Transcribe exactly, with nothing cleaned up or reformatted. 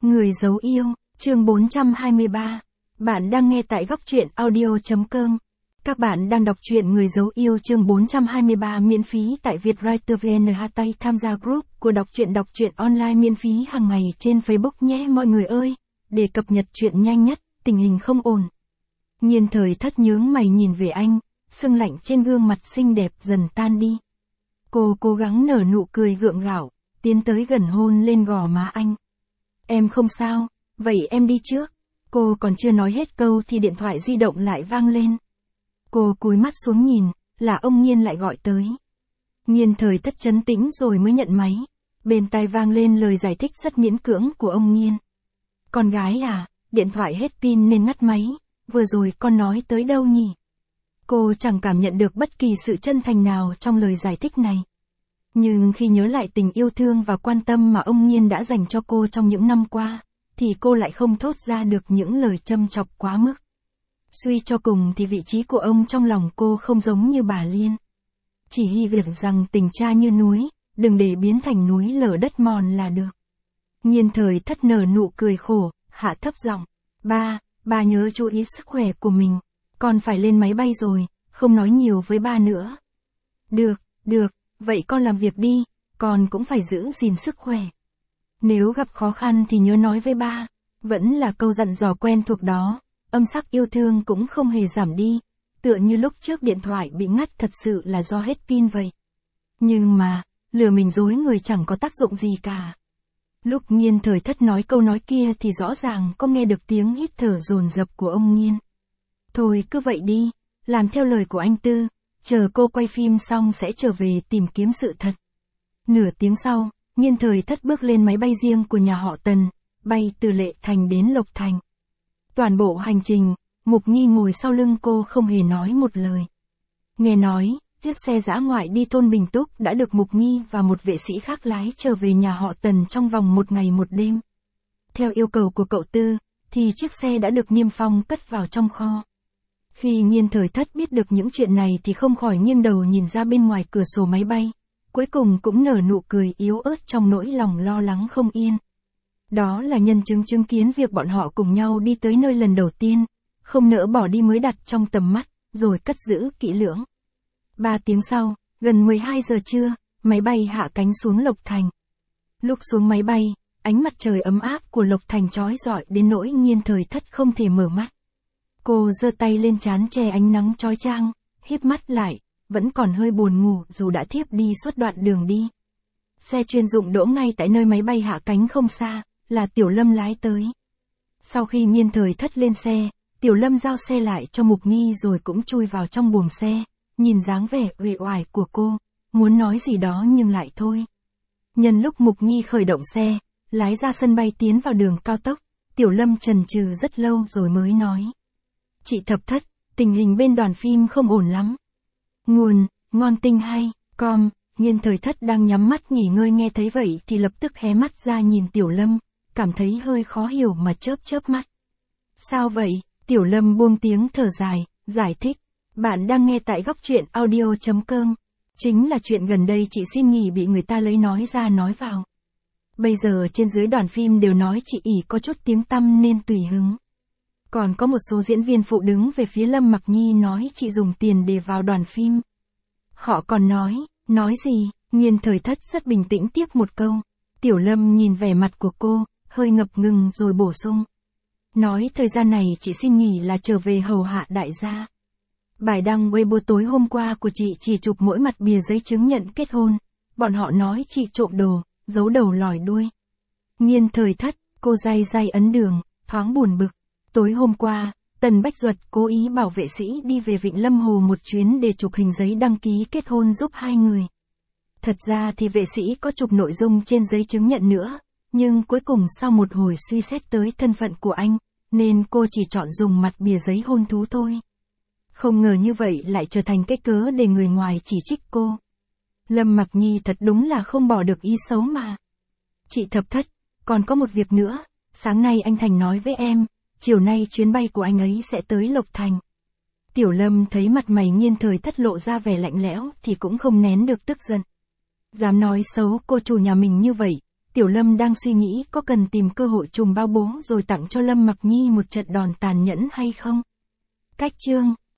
Người giấu yêu, chương bốn trăm hai mươi ba. Bạn đang nghe tại góc truyện audio.com. Các bạn đang đọc truyện Người giấu yêu chương bốn trăm hai mươi ba miễn phí tại Vietwriter vê en. Tay tham gia group của đọc truyện đọc truyện online miễn phí hàng ngày trên Facebook nhé mọi người ơi. Để cập nhật truyện nhanh nhất, tình hình không ổn. Nhiên Thời Thất nhướng mày nhìn về anh, sưng lạnh trên gương mặt xinh đẹp dần tan đi. Cô cố gắng nở nụ cười gượng gạo, tiến tới gần hôn lên gò má anh. Em không sao, vậy em đi trước. Cô còn chưa nói hết câu thì điện thoại di động lại vang lên. Cô cúi mắt xuống nhìn, là ông Nhiên lại gọi tới. Nhiên Thời Thất trấn tĩnh rồi mới nhận máy. Bên tai vang lên lời giải thích rất miễn cưỡng của ông Nhiên. Con gái à, điện thoại hết pin nên ngắt máy, vừa rồi con nói tới đâu nhỉ? Cô chẳng cảm nhận được bất kỳ sự chân thành nào trong lời giải thích này. Nhưng khi nhớ lại tình yêu thương và quan tâm mà ông Nhiên đã dành cho cô trong những năm qua, thì cô lại không thốt ra được những lời châm chọc quá mức. Suy cho cùng thì vị trí của ông trong lòng cô không giống như bà Liên. Chỉ hy vọng rằng tình cha như núi, đừng để biến thành núi lở đất mòn là được. Nhiên Thời Thất nở nụ cười khổ, hạ thấp giọng. Ba, ba nhớ chú ý sức khỏe của mình. Con phải lên máy bay rồi, không nói nhiều với ba nữa. Được, được, vậy con làm việc đi, con cũng phải giữ gìn sức khỏe. Nếu gặp khó khăn thì nhớ nói với ba. Vẫn là câu dặn dò quen thuộc đó, âm sắc yêu thương cũng không hề giảm đi. Tựa như lúc trước điện thoại bị ngắt thật sự là do hết pin vậy. Nhưng mà, lừa mình dối người chẳng có tác dụng gì cả. Lúc Nhiên Thời Thất nói câu nói kia thì rõ ràng có nghe được tiếng hít thở dồn dập của ông Nhiên. Thôi cứ vậy đi, làm theo lời của anh Tư, chờ cô quay phim xong sẽ trở về tìm kiếm sự thật. Nửa tiếng sau, Nhiên Thời Thất bước lên máy bay riêng của nhà họ Tần, bay từ Lệ Thành đến Lộc Thành. Toàn bộ hành trình, Mục Nghi ngồi sau lưng cô không hề nói một lời. Nghe nói, chiếc xe dã ngoại đi thôn Bình Túc đã được Mục Nghi và một vệ sĩ khác lái trở về nhà họ Tần trong vòng một ngày một đêm. Theo yêu cầu của cậu Tư, thì chiếc xe đã được niêm phong cất vào trong kho. Khi Nhiên Thời Thất biết được những chuyện này thì không khỏi nghiêng đầu nhìn ra bên ngoài cửa sổ máy bay, cuối cùng cũng nở nụ cười yếu ớt trong nỗi lòng lo lắng không yên. Đó là nhân chứng chứng kiến việc bọn họ cùng nhau đi tới nơi lần đầu tiên, không nỡ bỏ đi mới đặt trong tầm mắt, rồi cất giữ kỹ lưỡng. Ba tiếng sau, gần mười hai giờ trưa, máy bay hạ cánh xuống Lộc Thành. Lúc xuống máy bay, ánh mặt trời ấm áp của Lộc Thành chói rọi đến nỗi Nhiên Thời Thất không thể mở mắt. Cô giơ tay lên trán che ánh nắng chói chang, híp mắt lại, vẫn còn hơi buồn ngủ dù đã thiếp đi suốt đoạn đường đi. Xe chuyên dụng đỗ ngay tại nơi máy bay hạ cánh không xa, là Tiểu Lâm lái tới. Sau khi Nhiên Thời Thất lên xe, Tiểu Lâm giao xe lại cho Mục Nghi rồi cũng chui vào trong buồng xe, nhìn dáng vẻ uể oải của cô, muốn nói gì đó nhưng lại thôi. Nhân lúc Mục Nghi khởi động xe, lái ra sân bay tiến vào đường cao tốc, Tiểu Lâm chần chừ rất lâu rồi mới nói. Chị Thập Thất, tình hình bên đoàn phim không ổn lắm. Nguồn, ngon tinh hay, com, Nhiên Thời Thất đang nhắm mắt nghỉ ngơi nghe thấy vậy thì lập tức hé mắt ra nhìn Tiểu Lâm, cảm thấy hơi khó hiểu mà chớp chớp mắt. Sao vậy? Tiểu Lâm buông tiếng thở dài, giải thích. Bạn đang nghe tại góc truyện audio.com. Chính là chuyện gần đây chị xin nghỉ bị người ta lấy nói ra nói vào. Bây giờ trên dưới đoàn phim đều nói chị ỷ có chút tiếng tăm nên tùy hứng. Còn có một số diễn viên phụ đứng về phía Lâm Mặc Nhi nói chị dùng tiền để vào đoàn phim. Họ còn nói, nói gì? Nhiên Thời Thất rất bình tĩnh tiếp một câu. Tiểu Lâm nhìn vẻ mặt của cô, hơi ngập ngừng rồi bổ sung. Nói thời gian này chị xin nghỉ là trở về hầu hạ đại gia. Bài đăng Weibo tối hôm qua của chị chỉ chụp mỗi mặt bìa giấy chứng nhận kết hôn. Bọn họ nói chị trộm đồ, giấu đầu lòi đuôi. Nhiên Thời Thất, cô day day ấn đường, thoáng buồn bực. Tối hôm qua, Tần Bách Duật cố ý bảo vệ sĩ đi về Vịnh Lâm Hồ một chuyến để chụp hình giấy đăng ký kết hôn giúp hai người. Thật ra thì vệ sĩ có chụp nội dung trên giấy chứng nhận nữa, nhưng cuối cùng sau một hồi suy xét tới thân phận của anh, nên cô chỉ chọn dùng mặt bìa giấy hôn thú thôi. Không ngờ như vậy lại trở thành cái cớ để người ngoài chỉ trích cô. Lâm Mặc Nhi thật đúng là không bỏ được ý xấu mà. Chị Thập Thất, còn có một việc nữa, sáng nay anh Thành nói với em, chiều nay chuyến bay của anh ấy sẽ tới Lộc Thành. Tiểu Lâm thấy mặt mày Nhiên Thời Thất lộ ra vẻ lạnh lẽo thì cũng không nén được tức giận. Dám nói xấu cô chủ nhà mình như vậy, Tiểu Lâm đang suy nghĩ có cần tìm cơ hội trùm bao bố rồi tặng cho Lâm Mặc Nhi một trận đòn tàn nhẫn hay không. Cách chương